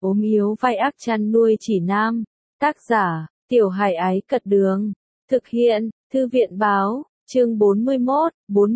ốm yếu vai ác chăn nuôi chỉ nam. Tác giả, Tiểu Hải Ái Cật Đường. Thực hiện, Thư viện Báo, chương 41,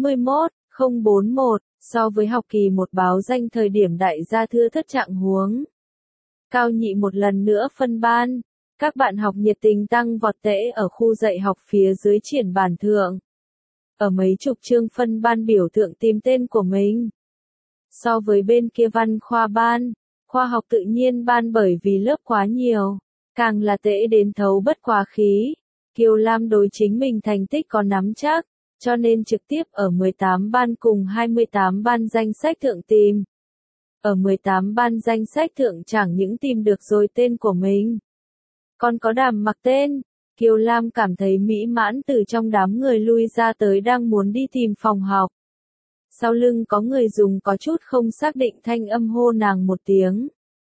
041, so với học kỳ một báo danh thời điểm đại gia thưa thất trạng huống. Cao nhị một lần nữa phân ban, các bạn học nhiệt tình tăng vọt tễ ở khu dạy học phía dưới triển bản thượng. Ở mấy chục chương phân ban biểu thượng tìm tên của mình. So với bên kia văn khoa ban, khoa học tự nhiên ban bởi vì lớp quá nhiều, càng là tễ đến thấu bất quá khí. Kiều Lam đối chính mình thành tích có nắm chắc, cho nên trực tiếp ở 18 ban cùng 28 ban danh sách thượng tìm. Ở 18 ban danh sách thượng chẳng những tìm được rồi tên của mình, còn có Đàm Mặc tên. Kiều Lam cảm thấy mỹ mãn từ trong đám người lui ra tới đang muốn đi tìm phòng học. Sau lưng có người dùng có chút không xác định thanh âm hô nàng một tiếng.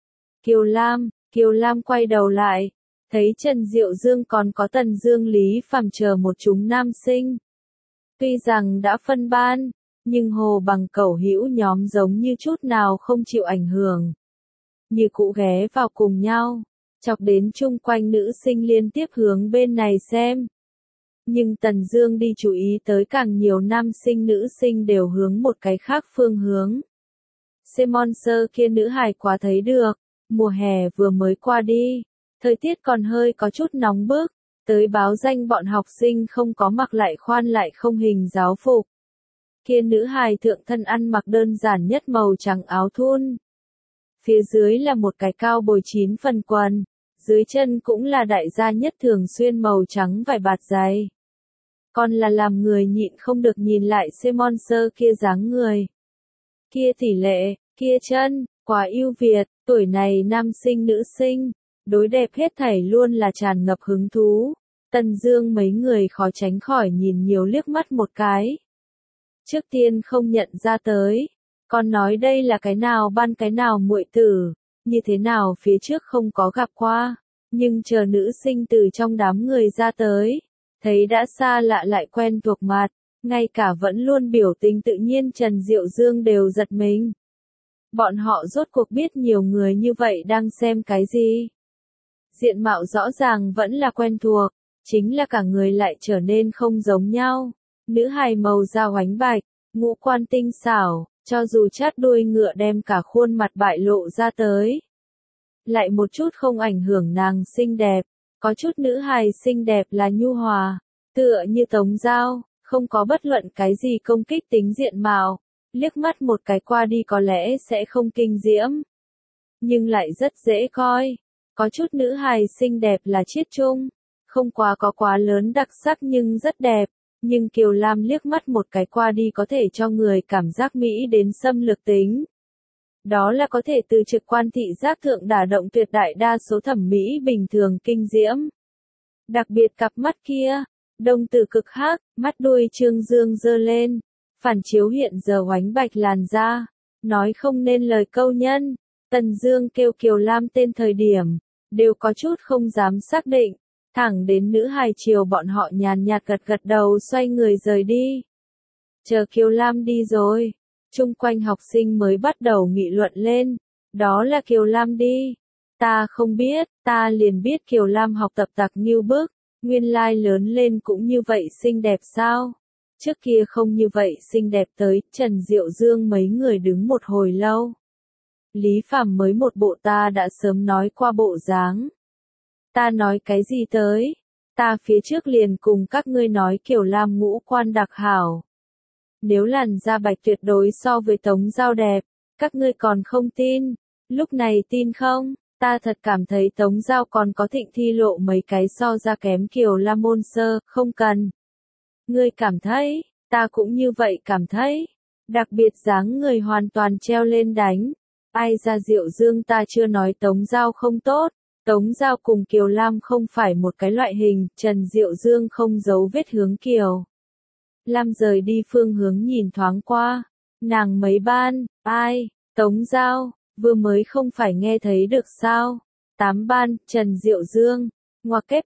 Kiều Lam quay đầu lại, thấy Trần Diệu Dương còn có Tần Dương Lý Phàm chờ một chúng nam sinh. Tuy rằng đã phân ban, nhưng Hồ Bằng Cẩu hữu nhóm giống như chút nào không chịu ảnh hưởng. Như cũ ghé vào cùng nhau, chọc đến chung quanh nữ sinh liên tiếp hướng bên này xem. Nhưng Tần Dương đi chú ý tới càng nhiều nam sinh nữ sinh đều hướng một cái khác phương hướng. Semonser kia nữ hài quá thấy được, mùa hè vừa mới qua đi, thời tiết còn hơi có chút nóng bức, tới báo danh bọn học sinh không có mặc lại khoan lại không hình giáo phục. Kia nữ hài thượng thân ăn mặc đơn giản nhất màu trắng áo thun. Phía dưới là một cái cao bồi 9 phần quần, dưới chân cũng là đại gia nhất thường xuyên màu trắng vải bạt dày. Còn là làm người nhịn không được nhìn lại Semonser kia dáng người. Kia tỷ lệ, kia chân, quá ưu việt, tuổi này nam sinh nữ sinh, đối đẹp hết thảy luôn là tràn ngập hứng thú. Tần Dương mấy người khó tránh khỏi nhìn nhiều liếc mắt một cái. Trước tiên không nhận ra tới, còn nói đây là cái nào ban cái nào muội tử, như thế nào phía trước không có gặp qua, nhưng chờ nữ sinh từ trong đám người ra tới, thấy đã xa lạ lại quen thuộc mặt, ngay cả vẫn luôn biểu tình tự nhiên Trần Diệu Dương đều giật mình. Bọn họ rốt cuộc biết nhiều người như vậy đang xem cái gì. Diện mạo rõ ràng vẫn là quen thuộc, chính là cả người lại trở nên không giống nhau. Nữ hài màu da oánh bạch, ngũ quan tinh xảo, cho dù chát đuôi ngựa đem cả khuôn mặt bại lộ ra tới, lại một chút không ảnh hưởng nàng xinh đẹp. Có chút nữ hài xinh đẹp là nhu hòa, tựa như Tống Giao, không có bất luận cái gì công kích tính diện mạo, liếc mắt một cái qua đi có lẽ sẽ không kinh diễm, nhưng lại rất dễ coi. Có chút nữ hài xinh đẹp là chiết chung, không có quá lớn đặc sắc nhưng rất đẹp, nhưng Kiều Lam liếc mắt một cái qua đi có thể cho người cảm giác mỹ đến xâm lược tính. Đó là có thể từ trực quan thị giác thượng đả động tuyệt đại đa số thẩm mỹ bình thường kinh diễm. Đặc biệt cặp mắt kia, đồng tử cực hắc, mắt đuôi trương dương dơ lên, phản chiếu hiện giờ oánh bạch làn da, nói không nên lời câu nhân. Tần Dương kêu Kiều Lam tên thời điểm, đều có chút không dám xác định, thẳng đến nữ hài chiều bọn họ nhàn nhạt gật đầu xoay người rời đi. Chờ Kiều Lam đi rồi, chung quanh học sinh mới bắt đầu nghị luận lên, đó là Kiều Lam đi. Ta không biết, ta liền biết Kiều Lam học tập tặc như bức, nguyên lai lớn lên cũng như vậy xinh đẹp sao? Trước kia không như vậy xinh đẹp tới, Trần Diệu Dương mấy người đứng một hồi lâu. Lý Phàm mới một bộ ta đã sớm nói qua bộ dáng. Ta nói cái gì tới? Ta phía trước liền cùng các ngươi nói Kiều Lam ngũ quan đặc hảo. Nếu làn da bạch tuyệt đối so với Tống Giao đẹp, các ngươi còn không tin, lúc này tin không? Ta thật cảm thấy Tống Giao còn có Thịnh Thi Lộ mấy cái so ra kém Kiều Lam môn sơ, không cần. Ngươi cảm thấy, ta cũng như vậy cảm thấy. Đặc biệt dáng người hoàn toàn treo lên đánh. Ai ra Diệu Dương ta chưa nói Tống Giao không tốt. Tống Giao cùng Kiều Lam không phải một cái loại hình, Trần Diệu Dương không giấu vết hướng Kiều Lam rời đi phương hướng nhìn thoáng qua. Nàng mấy ban, ai, Tống Giao, vừa mới không phải nghe thấy được sao? 8 ban, Trần Diệu Dương, ngoặc kép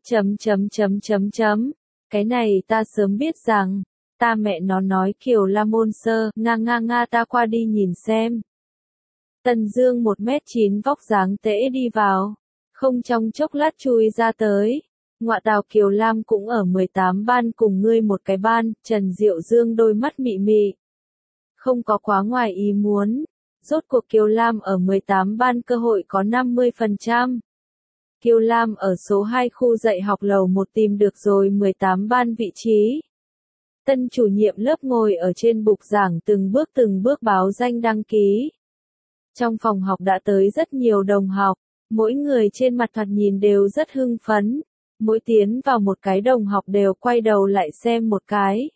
chấm. Cái này ta sớm biết rằng, ta mẹ nó nói Kiều Lam môn sơ, nga ta qua đi nhìn xem. Tần Dương 1m9 vóc dáng tễ đi vào, không trong chốc lát chui ra tới. Ngọa tào, Kiều Lam cũng ở 18 ban cùng ngươi một cái ban. Trần Diệu Dương đôi mắt mị mị. Không có quá ngoài ý muốn. Rốt cuộc Kiều Lam ở 18 ban cơ hội có 50%. Kiều Lam ở số 2 khu dạy học lầu 1 tìm được rồi 18 ban vị trí. Tân chủ nhiệm lớp ngồi ở trên bục giảng từng bước báo danh đăng ký. Trong phòng học đã tới rất nhiều đồng học, mỗi người trên mặt thoạt nhìn đều rất hưng phấn. Mỗi tiến vào một cái đồng học đều quay đầu lại xem một cái.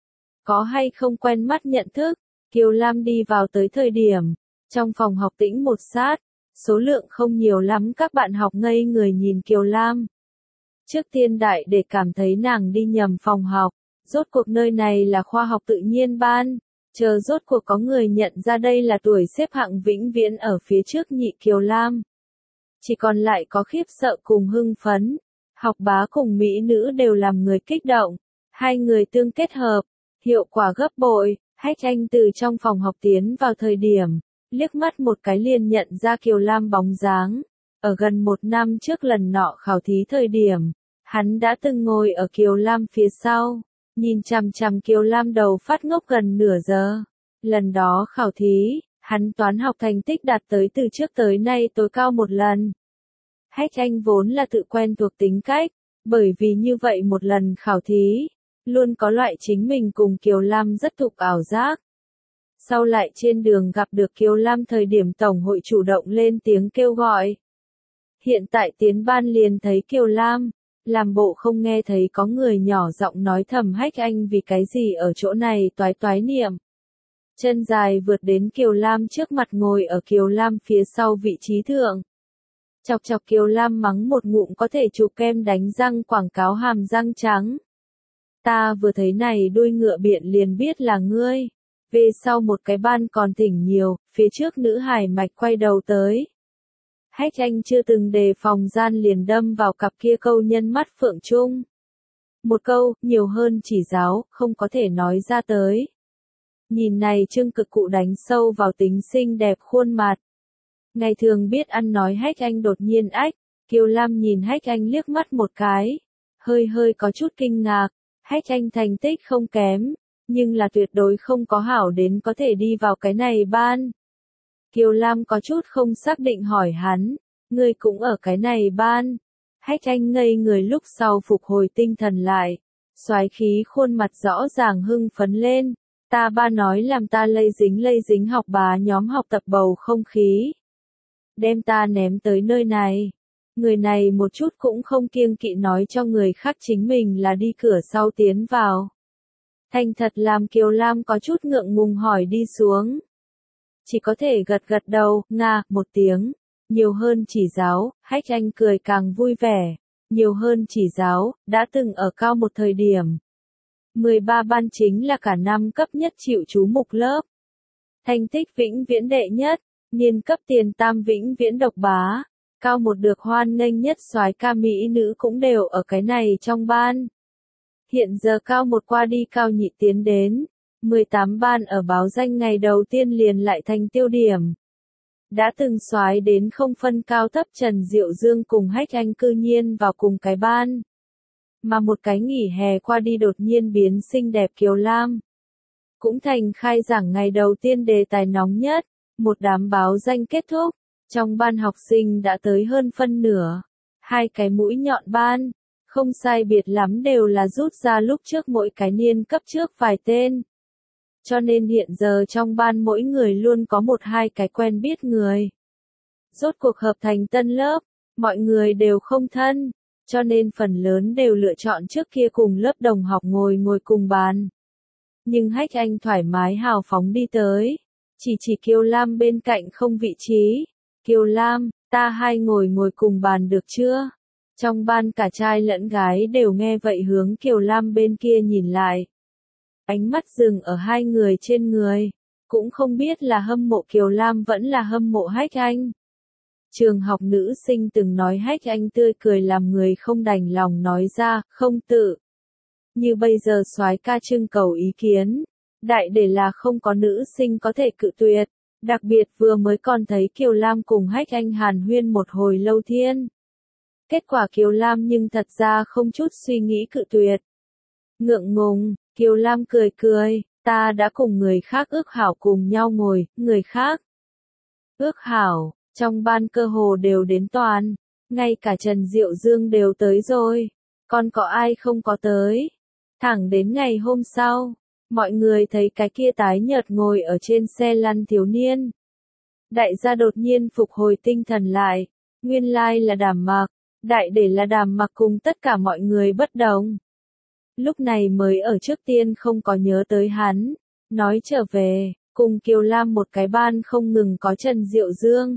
Có hay không quen mắt nhận thức, Kiều Lam đi vào tới thời điểm. Trong phòng học tĩnh một sát, số lượng không nhiều lắm, các bạn học ngây người nhìn Kiều Lam. Trước tiên đại để cảm thấy nàng đi nhầm phòng học, rốt cuộc nơi này là khoa học tự nhiên ban, chờ rốt cuộc có người nhận ra đây là tuổi xếp hạng vĩnh viễn ở phía trước nhị Kiều Lam. Chỉ còn lại có khiếp sợ cùng hưng phấn, học bá cùng mỹ nữ đều làm người kích động, hai người tương kết hợp, hiệu quả gấp bội. Hách Anh từ trong phòng học tiến vào thời điểm, liếc mắt một cái liền nhận ra Kiều Lam bóng dáng. Ở gần 1 năm trước lần nọ khảo thí thời điểm, hắn đã từng ngồi ở Kiều Lam phía sau, nhìn chằm chằm Kiều Lam đầu phát ngốc gần nửa giờ. Lần đó khảo thí, hắn toán học thành tích đạt tới từ trước tới nay tối cao một lần. Hách Anh vốn là tự quen thuộc tính cách, bởi vì như vậy một lần khảo thí, luôn có loại chính mình cùng Kiều Lam rất thục ảo giác. Sau lại trên đường gặp được Kiều Lam thời điểm tổng hội chủ động lên tiếng kêu gọi. Hiện tại tiến ban liền thấy Kiều Lam, làm bộ không nghe thấy có người nhỏ giọng nói thầm Hách Anh vì cái gì ở chỗ này toái toái niệm. Chân dài vượt đến Kiều Lam trước mặt ngồi ở Kiều Lam phía sau vị trí thượng. Chọc chọc Kiều Lam mắng một ngụm có thể chụp kem đánh răng quảng cáo hàm răng trắng. Ta vừa thấy này đuôi ngựa biện liền biết là ngươi. Về sau một cái ban còn thỉnh nhiều, phía trước nữ hài mạch quay đầu tới. Hách Anh chưa từng đề phòng gian liền đâm vào cặp kia câu nhân mắt phượng trung. Một câu, nhiều hơn chỉ giáo, không có thể nói ra tới. Nhìn này trưng cực cụ đánh sâu vào tính xinh đẹp khuôn mặt. Ngày thường biết ăn nói Hách Anh đột nhiên ách, Kiều Lam nhìn Hách Anh liếc mắt một cái. Hơi có chút kinh ngạc, Hách Anh thành tích không kém, nhưng là tuyệt đối không có hảo đến có thể đi vào cái này ban. Kiều Lam có chút không xác định hỏi hắn, ngươi cũng ở cái này ban. Hách Anh ngây người lúc sau phục hồi tinh thần lại, soái khí khuôn mặt rõ ràng hưng phấn lên, ta ba nói làm ta lây dính học bá nhóm học tập bầu không khí. Đem ta ném tới nơi này. Người này một chút cũng không kiêng kỵ nói cho người khác chính mình là đi cửa sau tiến vào. Thành thật làm Kiều Lam có chút ngượng ngùng hỏi đi xuống. Chỉ có thể gật gật đầu, nga, một tiếng. Nhiều hơn chỉ giáo, Hách Anh cười càng vui vẻ. Nhiều hơn chỉ giáo, đã từng ở cao một thời điểm. 13 ban chính là cả năm cấp nhất chịu chú mục lớp. Thành tích vĩnh viễn đệ nhất, niên cấp tiền tam vĩnh viễn độc bá. Cao một được hoan nghênh nhất soái ca mỹ nữ cũng đều ở cái này trong ban. Hiện giờ cao một qua đi cao nhị tiến đến. 18 ban ở báo danh ngày đầu tiên liền lại thành tiêu điểm. Đã từng soái đến không phân cao thấp Trần Diệu Dương cùng Hách Anh cư nhiên vào cùng cái ban. Mà một cái nghỉ hè qua đi đột nhiên biến xinh đẹp Kiều Lam. Cũng thành khai giảng ngày đầu tiên đề tài nóng nhất, một đám báo danh kết thúc, trong ban học sinh đã tới hơn phân nửa. Hai cái mũi nhọn ban, không sai biệt lắm đều là rút ra lúc trước mỗi cái niên cấp trước vài tên. Cho nên hiện giờ trong ban mỗi người luôn có một hai cái quen biết người. Rốt cuộc hợp thành tân lớp, mọi người đều không thân, cho nên phần lớn đều lựa chọn trước kia cùng lớp đồng học ngồi cùng bàn. Nhưng Hách Anh thoải mái hào phóng đi tới, chỉ Kiều Lam bên cạnh không vị trí. Kiều Lam, ta hai ngồi cùng bàn được chưa? Trong ban cả trai lẫn gái đều nghe vậy hướng Kiều Lam bên kia nhìn lại. Ánh mắt dừng ở hai người trên người, cũng không biết là hâm mộ Kiều Lam vẫn là hâm mộ Hách Anh. Trường học nữ sinh từng nói Hách Anh tươi cười làm người không đành lòng nói ra, không tự. Như bây giờ soái ca trưng cầu ý kiến, đại để là không có nữ sinh có thể cự tuyệt, Đặc biệt vừa mới còn thấy Kiều Lam cùng Hách Anh hàn huyên một hồi lâu thiên. Kết quả Kiều Lam nhưng thật ra không chút suy nghĩ cự tuyệt. Ngượng ngùng, Kiều Lam cười cười, ta đã cùng người khác ước hảo cùng nhau ngồi, người khác. Ước hảo, trong ban cơ hồ đều đến toàn, ngay cả Trần Diệu Dương đều tới rồi, còn có ai không có tới. Thẳng đến ngày hôm sau, mọi người thấy cái kia tái nhợt ngồi ở trên xe lăn thiếu niên. Đại gia đột nhiên phục hồi tinh thần lại, nguyên lai là Đàm Mặc, đại để là Đàm Mặc cùng tất cả mọi người bất đồng. Lúc này mới ở trước tiên không có nhớ tới hắn, nói trở về, cùng Kiều Lam một cái ban không ngừng có Trần Diệu Dương.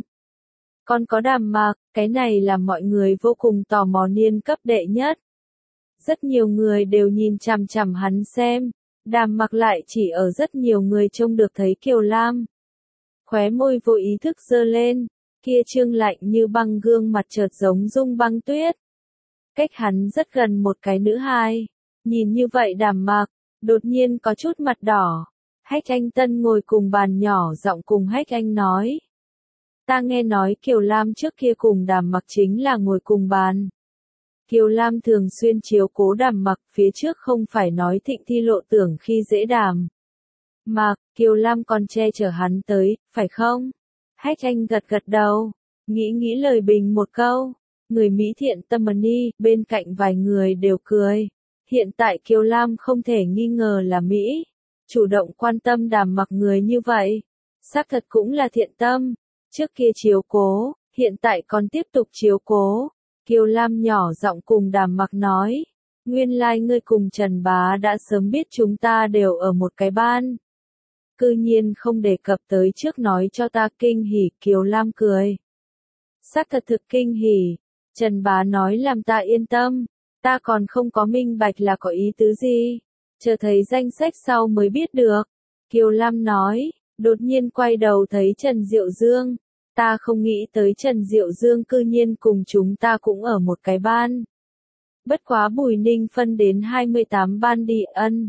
Còn có Đàm Mặc, cái này làm mọi người vô cùng tò mò niên cấp đệ nhất. Rất nhiều người đều nhìn chằm chằm hắn xem, Đàm Mặc lại chỉ ở rất nhiều người trông được thấy Kiều Lam. Khóe môi vô ý thức giơ lên, kia trương lạnh như băng gương mặt chợt giống dung băng tuyết. Cách hắn rất gần một cái nữ hài, nhìn như vậy Đàm Mặc, đột nhiên có chút mặt đỏ. Hách Anh Tân ngồi cùng bàn nhỏ giọng cùng Hách Anh nói. Ta nghe nói Kiều Lam trước kia cùng Đàm Mặc chính là ngồi cùng bàn. Kiều Lam thường xuyên chiếu cố Đàm Mặc, phía trước không phải nói Thịnh Thi lộ tưởng khi dễ Đàm Mặc, Kiều Lam còn che chở hắn tới, phải không? Hách Anh gật gật đầu, nghĩ lời bình một câu. Người Mỹ thiện tâm ni, bên cạnh vài người đều cười. Hiện tại Kiều Lam không thể nghi ngờ là Mỹ. Chủ động quan tâm Đàm Mặc người như vậy. Xác thật cũng là thiện tâm. Trước kia chiếu cố, hiện tại còn tiếp tục chiếu cố. Kiều Lam nhỏ giọng cùng Đàm Mặc nói. Nguyên lai ngươi cùng Trần Bá đã sớm biết chúng ta đều ở một cái ban. Cư nhiên không đề cập tới trước nói cho ta kinh hỉ. Kiều Lam cười. Xác thật thực kinh hỉ. Trần Bá nói làm ta yên tâm. Ta còn không có minh bạch là có ý tứ gì. Chờ thấy danh sách sau mới biết được. Kiều Lam nói, đột nhiên quay đầu thấy Trần Diệu Dương. Ta không nghĩ tới Trần Diệu Dương cư nhiên cùng chúng ta cũng ở một cái ban. Bất quá Bùi Ninh phân đến 28 ban đi ân.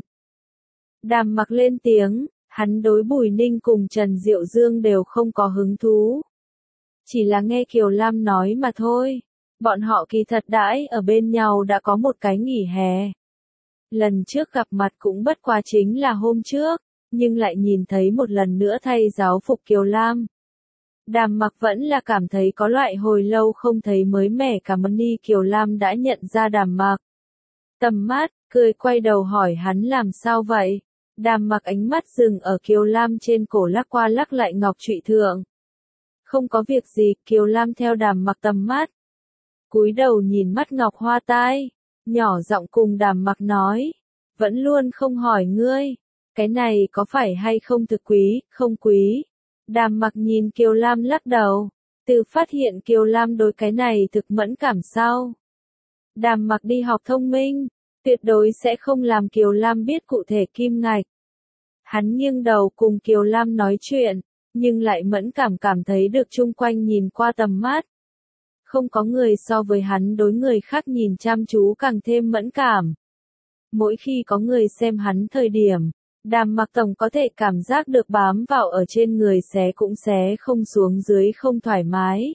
Đàm Mặc lên tiếng, hắn đối Bùi Ninh cùng Trần Diệu Dương đều không có hứng thú. Chỉ là nghe Kiều Lam nói mà thôi. Bọn họ kỳ thật đãi ở bên nhau đã có một cái nghỉ hè. Lần trước gặp mặt cũng bất quá chính là hôm trước, nhưng lại nhìn thấy một lần nữa thay giáo phục Kiều Lam. Đàm Mặc vẫn là cảm thấy có loại hồi lâu không thấy mới mẻ cảm ơn đi. Kiều Lam đã nhận ra Đàm Mặc. Tầm mắt, cười quay đầu hỏi hắn làm sao vậy. Đàm Mặc ánh mắt dừng ở Kiều Lam trên cổ lắc qua lắc lại ngọc trụy thượng. Không có việc gì, Kiều Lam theo Đàm Mặc tầm mắt. Cúi đầu nhìn mắt ngọc hoa tai, nhỏ giọng cùng Đàm Mặc nói. Vẫn luôn không hỏi ngươi, cái này có phải hay không thực quý, không quý. Đàm Mặc nhìn Kiều Lam lắc đầu, từ phát hiện Kiều Lam đối cái này thực mẫn cảm sau. Đàm Mặc đi học thông minh, tuyệt đối sẽ không làm Kiều Lam biết cụ thể kim ngạch. Hắn nghiêng đầu cùng Kiều Lam nói chuyện, nhưng lại mẫn cảm thấy được chung quanh nhìn qua tầm mắt. Không có người so với hắn đối người khác nhìn chăm chú càng thêm mẫn cảm. Mỗi khi có người xem hắn thời điểm, Đàm Mặc tổng có thể cảm giác được bám vào ở trên người xé cũng xé không xuống dưới không thoải mái.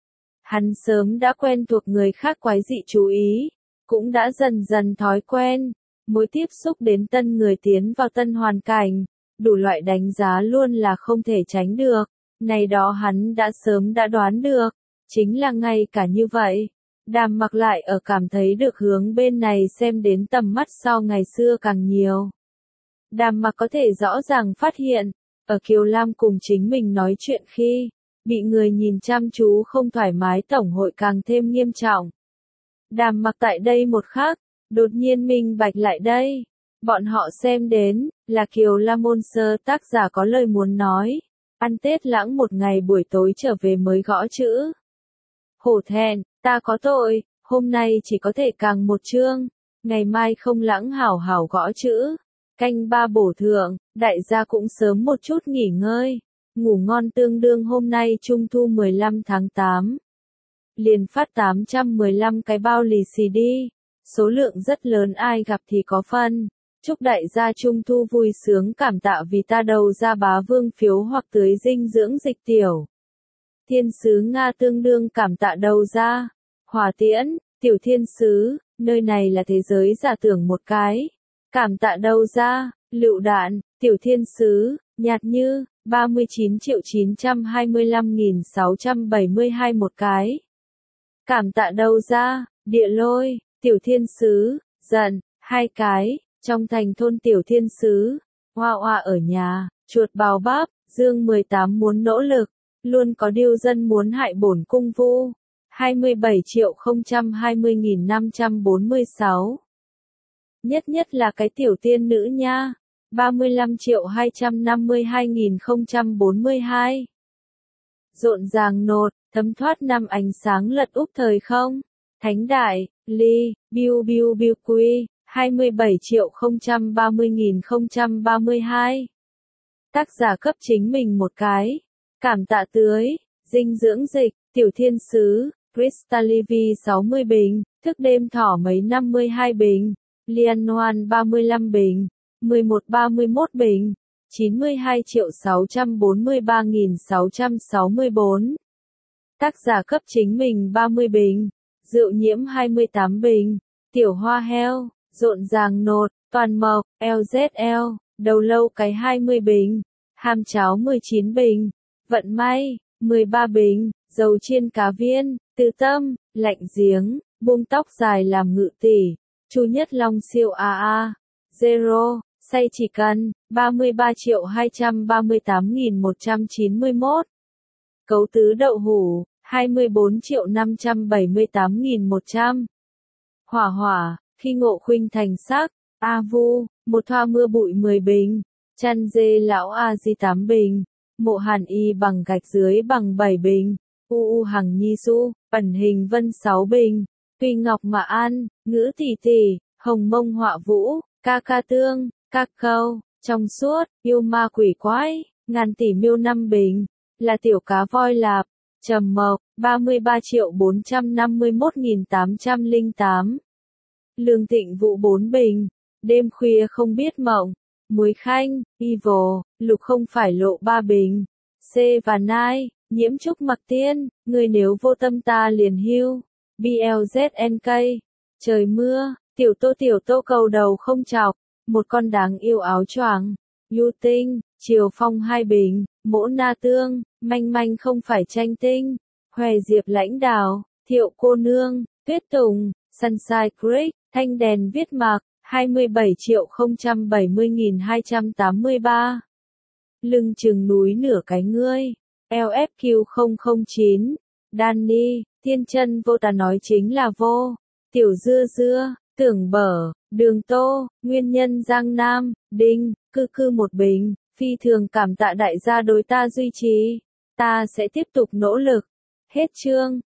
Hắn sớm đã quen thuộc người khác quái dị chú ý, cũng đã dần dần thói quen, mỗi tiếp xúc đến tân người tiến vào tân hoàn cảnh, đủ loại đánh giá luôn là không thể tránh được, này đó hắn đã sớm đã đoán được, chính là ngay cả như vậy. Đàm Mặc lại ở cảm thấy được hướng bên này xem đến tầm mắt sau ngày xưa càng nhiều. Đàm Mặc có thể rõ ràng phát hiện, ở Kiều Lam cùng chính mình nói chuyện khi, bị người nhìn chăm chú không thoải mái tổng hội càng thêm nghiêm trọng. Đàm Mặc tại đây một khắc, đột nhiên minh bạch lại đây. Bọn họ xem đến, là Kiều Lam môn sơ tác giả có lời muốn nói. Ăn Tết lãng một ngày buổi tối trở về mới gõ chữ. Hổ thẹn, ta có tội, hôm nay chỉ có thể càng một chương, ngày mai không lãng hảo hảo gõ chữ. Canh ba bổ thượng, đại gia cũng sớm một chút nghỉ ngơi, ngủ ngon tương đương hôm nay Trung thu 15 tháng 8. Liền phát 815 cái bao lì xì đi, số lượng rất lớn ai gặp thì có phân. Chúc đại gia Trung thu vui sướng, cảm tạ vì ta đầu ra bá vương phiếu hoặc tưới dinh dưỡng dịch tiểu. Thiên sứ Nga tương đương cảm tạ đầu ra. Hỏa tiễn, tiểu thiên sứ, nơi này là thế giới giả tưởng một cái. Cảm tạ đầu ra. Lựu đạn, tiểu thiên sứ, nhạt như, 39.925.672 một cái. Cảm tạ đầu ra. Địa lôi, tiểu thiên sứ, giận, 2 cái. Trong thành thôn tiểu thiên sứ, hoa hoa ở nhà, chuột bào bắp, dương 18 muốn nỗ lực, luôn có điêu dân muốn hại bổn cung vu. 27.020.546. Nhất là cái tiểu tiên nữ nha. 35.252.042. Rộn ràng nột, thấm thoát năm ánh sáng lật úp thời không. Thánh đại, ly, biu biu biu quy. 27.030.032. Tác giả cấp chính mình một cái. Cảm tạ tưới, dinh dưỡng dịch, tiểu thiên sứ, Crystallivi 60 bình, thức đêm thỏ mấy 52 bình, Lian 35 bình, 31 bình, 92.643.664. Tác giả cấp chính mình 30 bình, rượu nhiễm 28 bình, tiểu hoa heo. Rộn ràng nột, toàn mộc, LZL, đầu lâu cái 20 bình, ham cháo 19 bình, vận may, 13 bình, dầu chiên cá viên, từ tâm, lạnh giếng, buông tóc dài làm ngự tỷ, Chu Nhất Long siêu AA, Zero, say chỉ cần, 33.238.191. Cấu tứ đậu hủ, 24.578.100. Hỏa hỏa. Khi Ngộ Khuynh thành sắc, A Vu, một thoa mưa bụi 10 bình, chăn dê lão A Di 8 bình, mộ Hàn Y bằng gạch dưới bằng 7 bình, U Hằng Nhi Su, ẩn hình Vân 6 bình, Tuy Ngọc Mà An, Ngữ Tỷ Tỷ, Hồng Mông Họa Vũ, Ca Ca Tương, Các Câu, Trong Suốt, Yêu Ma Quỷ Quái, Ngàn Tỷ Miêu 5 bình, là tiểu cá voi lạp, Trầm Mộc, 33.451.808. Lương Thịnh Vũ 4 bình, đêm khuya không biết mộng, Muối Khanh, Evil, Lục không phải lộ 3 bình, C và Nai, Nhiễm Trúc Mặc Tiên, người nếu vô tâm ta liền hưu, BLZNK, trời mưa, tiểu tô cầu đầu không chọc, một con đáng yêu áo choàng, Yu Tinh, Triều Phong 2 bình, Mỗ Na Tương, manh manh không phải tranh tinh, Hòe Diệp Lãnh Đào, Thiệu Cô Nương, Tuyết Tùng, Sunshine Creek, Thanh Đèn Viết Mạc, 27.070.283. Lưng chừng núi nửa cái ngươi, LFQ009, Danny, Thiên Chân Vô ta nói chính là vô, Tiểu Dưa, Tưởng Bở, Đường Tô, Nguyên Nhân Giang Nam, Đinh, Cư một bình, phi thường cảm tạ đại gia đối ta duy trì, ta sẽ tiếp tục nỗ lực. Hết chương.